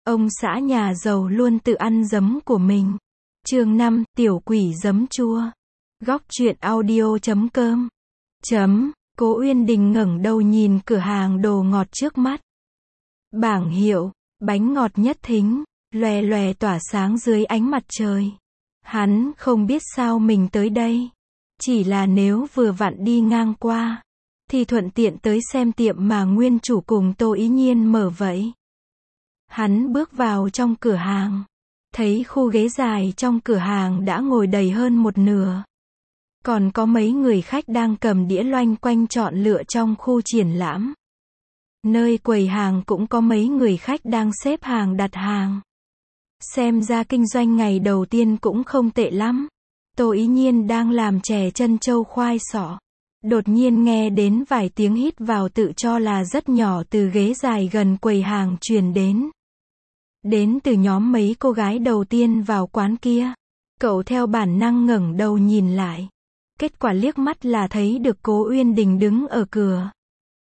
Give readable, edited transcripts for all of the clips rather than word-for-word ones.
Ông xã nhà giàu luôn tự ăn giấm của mình. Chương 5, tiểu quỷ giấm chua. Góc truyện audio.com. Cố Uyên Đình ngẩng đầu nhìn cửa hàng đồ ngọt trước mắt. Bảng hiệu, bánh ngọt Nhất Thính, lòe lòe tỏa sáng dưới ánh mặt trời. Hắn không biết sao mình tới đây. Chỉ là nếu vừa vặn đi ngang qua, thì thuận tiện tới xem tiệm mà nguyên chủ cùng Tô Ý Nhiên mở vậy. Hắn bước vào trong cửa hàng, thấy khu ghế dài trong cửa hàng đã ngồi đầy hơn một nửa. Còn có mấy người khách đang cầm đĩa loanh quanh chọn lựa trong khu triển lãm. Nơi quầy hàng cũng có mấy người khách đang xếp hàng đặt hàng. Xem ra kinh doanh ngày đầu tiên cũng không tệ lắm. Tô Ý Nhiên đang làm chè chân châu khoai sọ. Đột nhiên nghe đến vài tiếng hít vào tự cho là rất nhỏ từ ghế dài gần quầy hàng truyền đến. Đến từ nhóm mấy cô gái đầu tiên vào quán kia. Cậu theo bản năng ngẩng đầu nhìn lại. Kết quả liếc mắt là thấy được Cố Uyên Đình đứng ở cửa.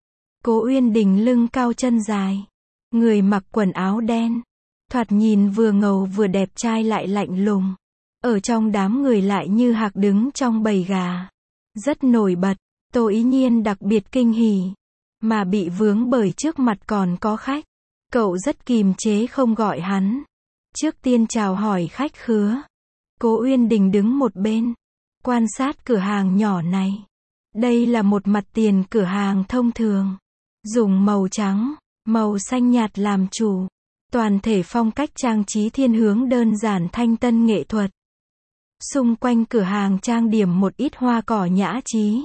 Cố Uyên Đình lưng cao chân dài. Người mặc quần áo đen. Thoạt nhìn vừa ngầu vừa đẹp trai lại lạnh lùng. Ở trong đám người lại như hạc đứng trong bầy gà. Rất nổi bật. Tô Ý Nhiên đặc biệt kinh hỉ. Mà bị vướng bởi trước mặt còn có khách. Cậu rất kìm chế không gọi hắn. Trước tiên chào hỏi khách khứa. Cố Uyên Đình đứng một bên. Quan sát cửa hàng nhỏ này. Đây là một mặt tiền cửa hàng thông thường. Dùng màu trắng, màu xanh nhạt làm chủ. Toàn thể phong cách trang trí thiên hướng đơn giản thanh tân nghệ thuật. Xung quanh cửa hàng trang điểm một ít hoa cỏ nhã trí.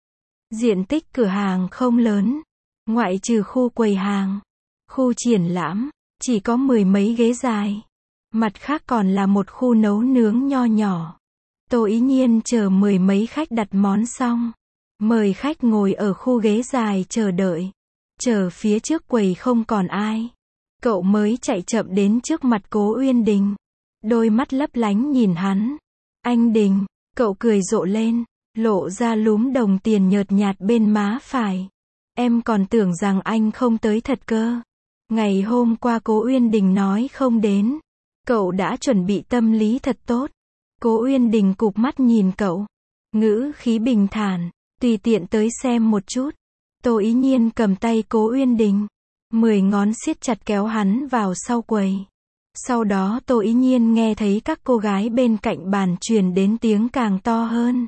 Diện tích cửa hàng không lớn. Ngoại trừ khu quầy hàng, khu triển lãm, chỉ có mười mấy ghế dài. Mặt khác còn là một khu nấu nướng nho nhỏ. Tô Ý Nhiên chờ mười mấy khách đặt món xong. Mời khách ngồi ở khu ghế dài chờ đợi. Chờ phía trước quầy không còn ai. Cậu mới chạy chậm đến trước mặt Cố Uyên Đình. Đôi mắt lấp lánh nhìn hắn. Anh Đình, cậu cười rộ lên. Lộ ra lúm đồng tiền nhợt nhạt bên má phải. Em còn tưởng rằng anh không tới thật cơ. Ngày hôm qua Cố Uyên Đình nói không đến. Cậu đã chuẩn bị tâm lý thật tốt. Cố Uyên Đình cụp mắt nhìn cậu. Ngữ khí bình thản. Tùy tiện tới xem một chút. Tô Ý Nhiên cầm tay Cố Uyên Đình. 10 ngón siết chặt kéo hắn vào sau quầy. Sau đó Tô Ý Nhiên nghe thấy các cô gái bên cạnh bàn truyền đến tiếng càng to hơn.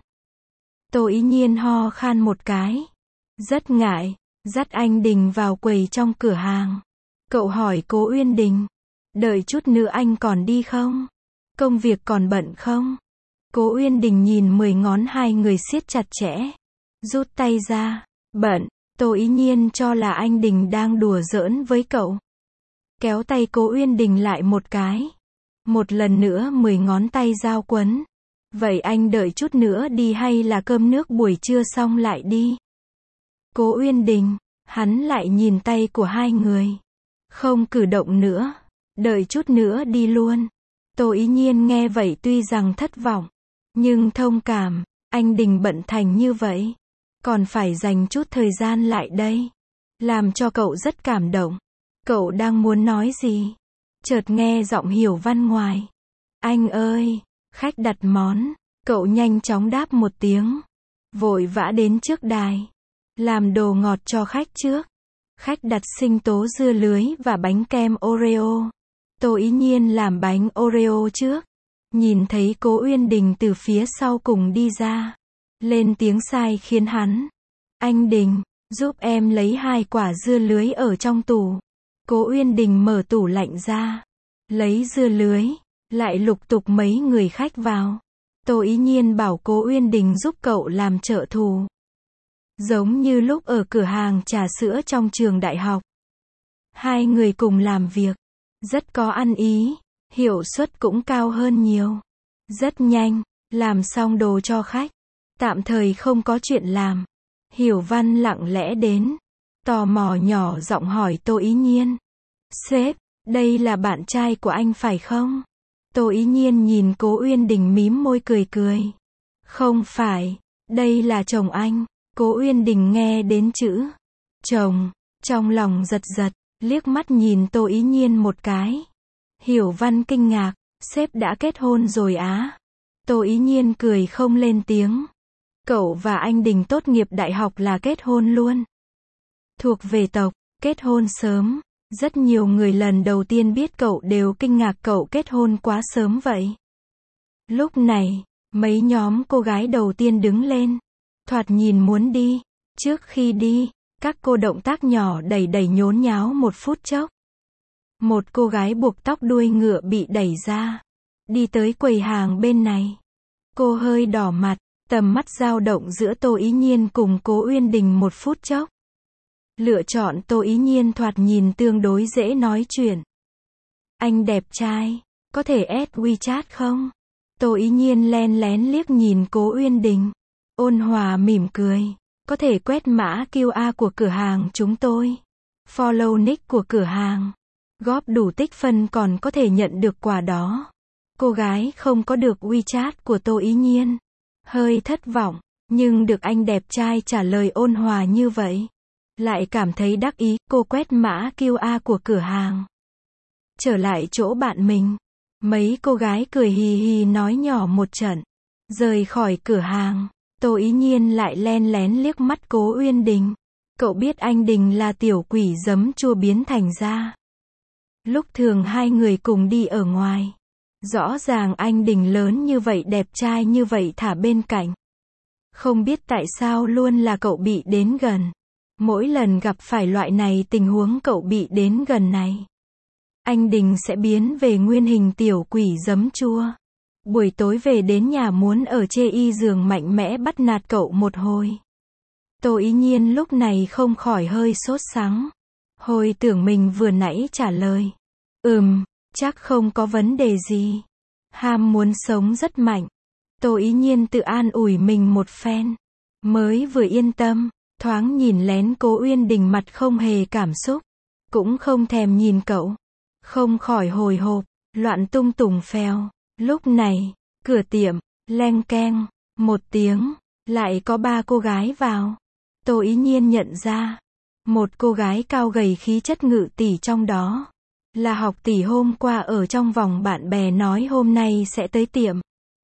Tô Ý Nhiên ho khan một cái. Rất ngại. Dắt anh Đình vào quầy trong cửa hàng. Cậu hỏi Cố Uyên Đình. Đợi chút nữa anh còn đi không? Công việc còn bận không? Cố Uyên Đình nhìn 10 ngón hai người siết chặt chẽ. Rút tay ra. Bận. Tô Ý Nhiên cho là anh Đình đang đùa giỡn với cậu. Kéo tay Cố Uyên Đình lại một cái. Một lần nữa 10 ngón tay giao quấn. Vậy anh đợi chút nữa đi hay là cơm nước buổi trưa xong lại đi? Cố Uyên Đình, hắn lại nhìn tay của hai người. Không cử động nữa. Đợi chút nữa đi luôn. Tô Ý Nhiên nghe vậy tuy rằng thất vọng. Nhưng thông cảm, anh Đình bận thành như vậy. Còn phải dành chút thời gian lại đây. Làm cho cậu rất cảm động. Cậu đang muốn nói gì? Chợt nghe giọng Hiểu Văn ngoài. Anh ơi, khách đặt món. Cậu nhanh chóng đáp một tiếng. Vội vã đến trước đài. Làm đồ ngọt cho khách trước. Khách đặt sinh tố dưa lưới và bánh kem Oreo. Tô Ý Nhiên làm bánh Oreo trước. Nhìn thấy Cố Uyên Đình từ phía sau cùng đi ra. Lên tiếng sai khiến hắn. Anh Đình, giúp em lấy 2 quả dưa lưới ở trong tủ. Cố Uyên Đình mở tủ lạnh ra. Lấy dưa lưới. Lại lục tục mấy người khách vào. Tô Ý Nhiên bảo Cố Uyên Đình giúp cậu làm trợ thủ. Giống như lúc ở cửa hàng trà sữa trong trường đại học. Hai người cùng làm việc. Rất có ăn ý. Hiệu suất cũng cao hơn nhiều. Rất nhanh. Làm xong đồ cho khách. Tạm thời không có chuyện làm. Hiểu Văn lặng lẽ đến. Tò mò nhỏ giọng hỏi Tô Ý Nhiên. Sếp, đây là bạn trai của anh phải không? Tô Ý Nhiên nhìn Cố Uyên Đình mím môi cười cười. Không phải, đây là chồng anh. Cố Uyên Đình nghe đến chữ chồng, trong lòng giật giật, liếc mắt nhìn Tô Ý Nhiên một cái. Hiểu Văn kinh ngạc, sếp đã kết hôn rồi á. Tô Ý Nhiên cười không lên tiếng. Cậu và anh Đình tốt nghiệp đại học là kết hôn luôn. Thuộc về tộc, kết hôn sớm. Rất nhiều người lần đầu tiên biết cậu đều kinh ngạc cậu kết hôn quá sớm vậy. Lúc này, mấy nhóm cô gái đầu tiên đứng lên. Thoạt nhìn muốn đi. Trước khi đi, các cô động tác nhỏ đẩy đẩy nhốn nháo một phút chốc. Một cô gái buộc tóc đuôi ngựa bị đẩy ra. Đi tới quầy hàng bên này. Cô hơi đỏ mặt, tầm mắt dao động giữa Tô Ý Nhiên cùng Cố Uyên Đình một phút chốc. Lựa chọn Tô Ý Nhiên thoạt nhìn tương đối dễ nói chuyện. Anh đẹp trai, có thể add WeChat không? Tô Ý Nhiên len lén liếc nhìn Cố Uyên Đình. Ôn hòa mỉm cười. Có thể quét mã QR của cửa hàng chúng tôi. Follow nick của cửa hàng. Góp đủ tích phân còn có thể nhận được quà đó. Cô gái không có được WeChat của Tô Ý Nhiên. Hơi thất vọng, nhưng được anh đẹp trai trả lời ôn hòa như vậy. Lại cảm thấy đắc ý, cô quét mã QR của cửa hàng. Trở lại chỗ bạn mình. Mấy cô gái cười hì hì nói nhỏ một trận. Rời khỏi cửa hàng, Tô Ý Nhiên lại len lén liếc mắt Cố Uyên Đình. Cậu biết anh Đình là tiểu quỷ giấm chua biến thành ra. Lúc thường hai người cùng đi ở ngoài. Rõ ràng anh Đình lớn như vậy đẹp trai như vậy thả bên cạnh. Không biết tại sao luôn là cậu bị đến gần. Mỗi lần gặp phải loại này tình huống cậu bị đến gần này. Anh Đình sẽ biến về nguyên hình tiểu quỷ giấm chua. Buổi tối về đến nhà muốn ở chê y giường mạnh mẽ bắt nạt cậu một hồi. Tô Ý Nhiên lúc này không khỏi hơi sốt sắng. Hồi tưởng mình vừa nãy trả lời. Chắc không có vấn đề gì. Ham muốn sống rất mạnh. Tô Ý Nhiên tự an ủi mình một phen. Mới vừa yên tâm, thoáng nhìn lén Cố Uyên Đình mặt không hề cảm xúc. Cũng không thèm nhìn cậu. Không khỏi hồi hộp, loạn tung tùng phèo. Lúc này, cửa tiệm, leng keng, một tiếng, lại có 3 cô gái vào. Tô Ý Nhiên nhận ra, một cô gái cao gầy khí chất ngự tỷ trong đó. Là Học tỷ hôm qua ở trong vòng bạn bè nói hôm nay sẽ tới tiệm.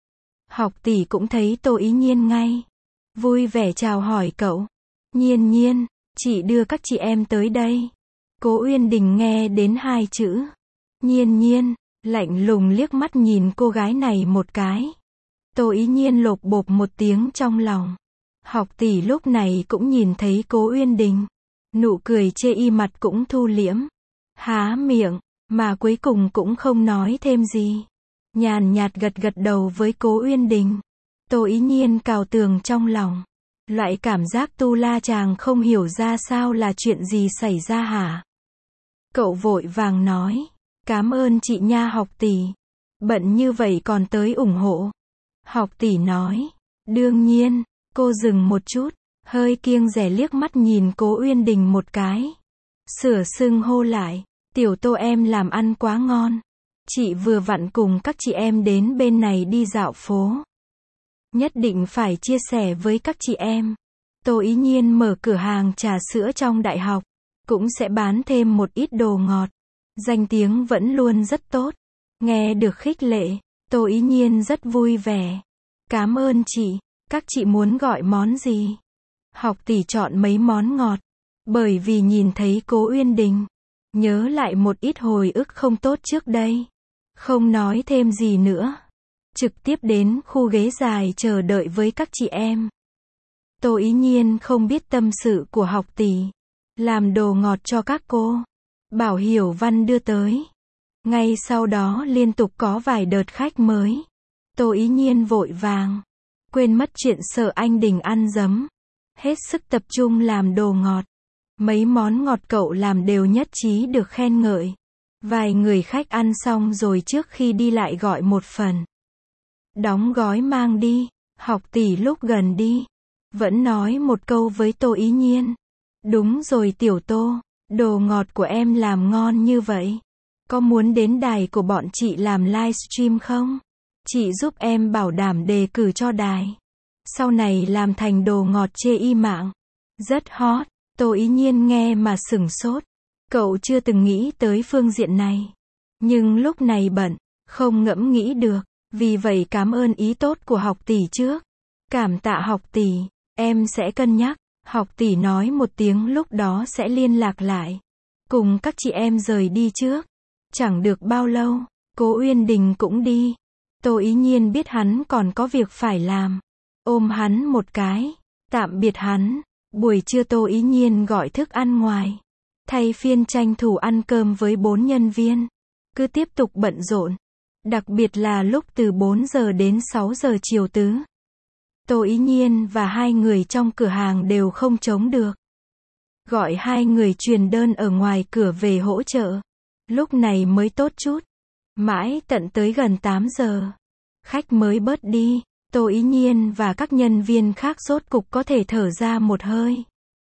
Học tỷ cũng thấy Tô Ý Nhiên ngay. Vui vẻ chào hỏi cậu. Nhiên Nhiên, chị đưa các chị em tới đây. Cố Uyên Đình nghe đến 2 chữ. Nhiên Nhiên, lạnh lùng liếc mắt nhìn cô gái này một cái. Tô Ý Nhiên lộp bộp một tiếng trong lòng. Học tỷ lúc này cũng nhìn thấy Cố Uyên Đình. Nụ cười chê y mặt cũng thu liễm. Há miệng, mà cuối cùng cũng không nói thêm gì. Nhàn nhạt gật gật đầu với Cố Uyên Đình. Tô Ý Nhiên cào tường trong lòng. Loại cảm giác tu la chàng không hiểu ra sao là chuyện gì xảy ra hả? Cậu vội vàng nói. Cảm ơn chị nha Học tỷ. Bận như vậy còn tới ủng hộ. Học tỷ nói. Đương nhiên, cô dừng một chút. Hơi kiêng dè liếc mắt nhìn Cố Uyên Đình một cái. Sửa xưng hô lại. Tiểu Tô em làm ăn quá ngon. Chị vừa vặn cùng các chị em đến bên này đi dạo phố. Nhất định phải chia sẻ với các chị em. Tô Ý Nhiên mở cửa hàng trà sữa trong đại học. Cũng sẽ bán thêm một ít đồ ngọt. Danh tiếng vẫn luôn rất tốt. Nghe được khích lệ, Tô Ý Nhiên rất vui vẻ. Cảm ơn chị. Các chị muốn gọi món gì? Học tỷ chọn mấy món ngọt. Bởi vì nhìn thấy Cố Uyên Đình. Nhớ lại một ít hồi ức không tốt trước đây. Không nói thêm gì nữa. Trực tiếp đến khu ghế dài chờ đợi với các chị em. Tô Ý Nhiên không biết tâm sự của học tỷ. Làm đồ ngọt cho các cô. Bảo Hiểu Văn đưa tới. Ngay sau đó liên tục có vài đợt khách mới. Tô Ý Nhiên vội vàng. Quên mất chuyện sợ anh Đình ăn dấm. Hết sức tập trung làm đồ ngọt. Mấy món ngọt cậu làm đều nhất trí được khen ngợi. Vài người khách ăn xong rồi trước khi đi lại gọi một phần. Đóng gói mang đi. Học tỷ lúc gần đi. Vẫn nói một câu với Tô Ý Nhiên. Đúng rồi Tiểu Tô. Đồ ngọt của em làm ngon như vậy. Có muốn đến đài của bọn chị làm livestream không? Chị giúp em bảo đảm đề cử cho đài. Sau này làm thành đồ ngọt chê y mạng. Rất hot. Tô Ý Nhiên nghe mà sửng sốt. Cậu chưa từng nghĩ tới phương diện này. Nhưng lúc này bận, không ngẫm nghĩ được. Vì vậy cảm ơn ý tốt của học tỷ trước. Cảm tạ học tỷ, em sẽ cân nhắc. Học tỷ nói một tiếng lúc đó sẽ liên lạc lại. Cùng các chị em rời đi trước. Chẳng được bao lâu, Cố Uyên Đình cũng đi. Tô Ý Nhiên biết hắn còn có việc phải làm. Ôm hắn một cái. Tạm biệt hắn. Buổi trưa Tô Ý Nhiên gọi thức ăn ngoài. Thay phiên tranh thủ ăn cơm với 4 nhân viên. Cứ tiếp tục bận rộn. Đặc biệt là lúc từ 4 giờ đến 6 giờ chiều tứ. Tô Ý Nhiên và 2 người trong cửa hàng đều không chống được. Gọi 2 người truyền đơn ở ngoài cửa về hỗ trợ. Lúc này mới tốt chút. Mãi tận tới gần 8 giờ. Khách mới bớt đi. Tô Ý Nhiên và các nhân viên khác rốt cục có thể thở ra một hơi.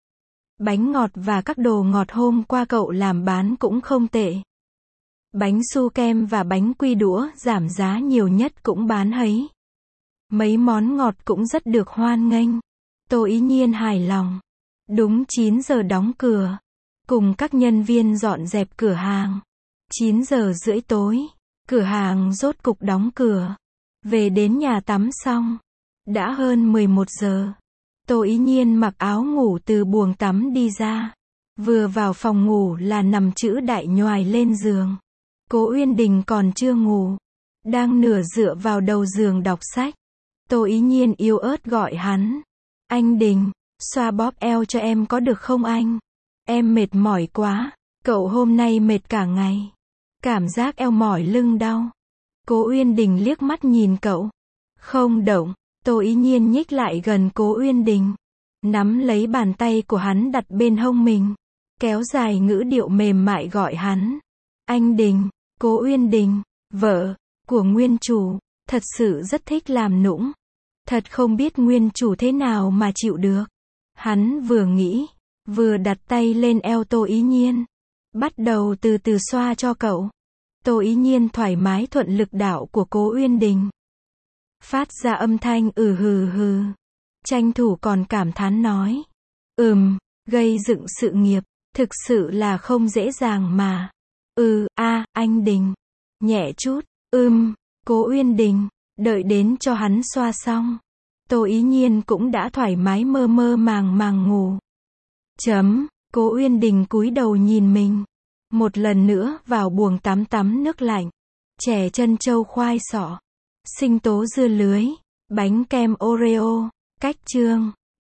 Bánh ngọt và các đồ ngọt hôm qua cậu làm bán cũng không tệ. Bánh su kem và bánh quy đũa giảm giá nhiều nhất cũng bán hấy. Mấy món ngọt cũng rất được hoan nghênh. Tô Ý Nhiên hài lòng. Đúng 9 giờ đóng cửa. Cùng các nhân viên dọn dẹp cửa hàng. 9 giờ rưỡi tối. Cửa hàng rốt cục đóng cửa. Về đến nhà tắm xong. Đã hơn 11 giờ. Tô Ý Nhiên mặc áo ngủ từ buồng tắm đi ra. Vừa vào phòng ngủ là nằm chữ đại nhoài lên giường. Cố Uyên Đình còn chưa ngủ. Đang nửa dựa vào đầu giường đọc sách. Tô Ý Nhiên yếu ớt gọi hắn. Anh Đình, xoa bóp eo cho em có được không anh? Em mệt mỏi quá. Cậu hôm nay mệt cả ngày. Cảm giác eo mỏi lưng đau. Cố Uyên Đình liếc mắt nhìn cậu. Không động. Tô Ý Nhiên nhích lại gần Cố Uyên Đình. Nắm lấy bàn tay của hắn đặt bên hông mình. Kéo dài ngữ điệu mềm mại gọi hắn. Anh Đình. Cố Uyên Đình, vợ của nguyên chủ, thật sự rất thích làm nũng. Thật không biết nguyên chủ thế nào mà chịu được. Hắn vừa nghĩ, vừa đặt tay lên eo Tô Ý Nhiên. Bắt đầu từ từ xoa cho cậu. Tô Ý Nhiên thoải mái thuận lực đạo của Cố Uyên Đình. Phát ra âm thanh hừ hừ. Tranh thủ còn cảm thán nói. Gây dựng sự nghiệp, thực sự là không dễ dàng mà. Anh Đình. Nhẹ chút. Cố Uyên Đình. Đợi đến cho hắn xoa xong. Tô Ý Nhiên cũng đã thoải mái mơ mơ màng ngủ. Cố Uyên Đình cúi đầu nhìn mình. Một lần nữa vào buồng tắm nước lạnh. Chè chân trâu khoai sọ. Sinh tố dưa lưới. Bánh kem Oreo. Cách chương.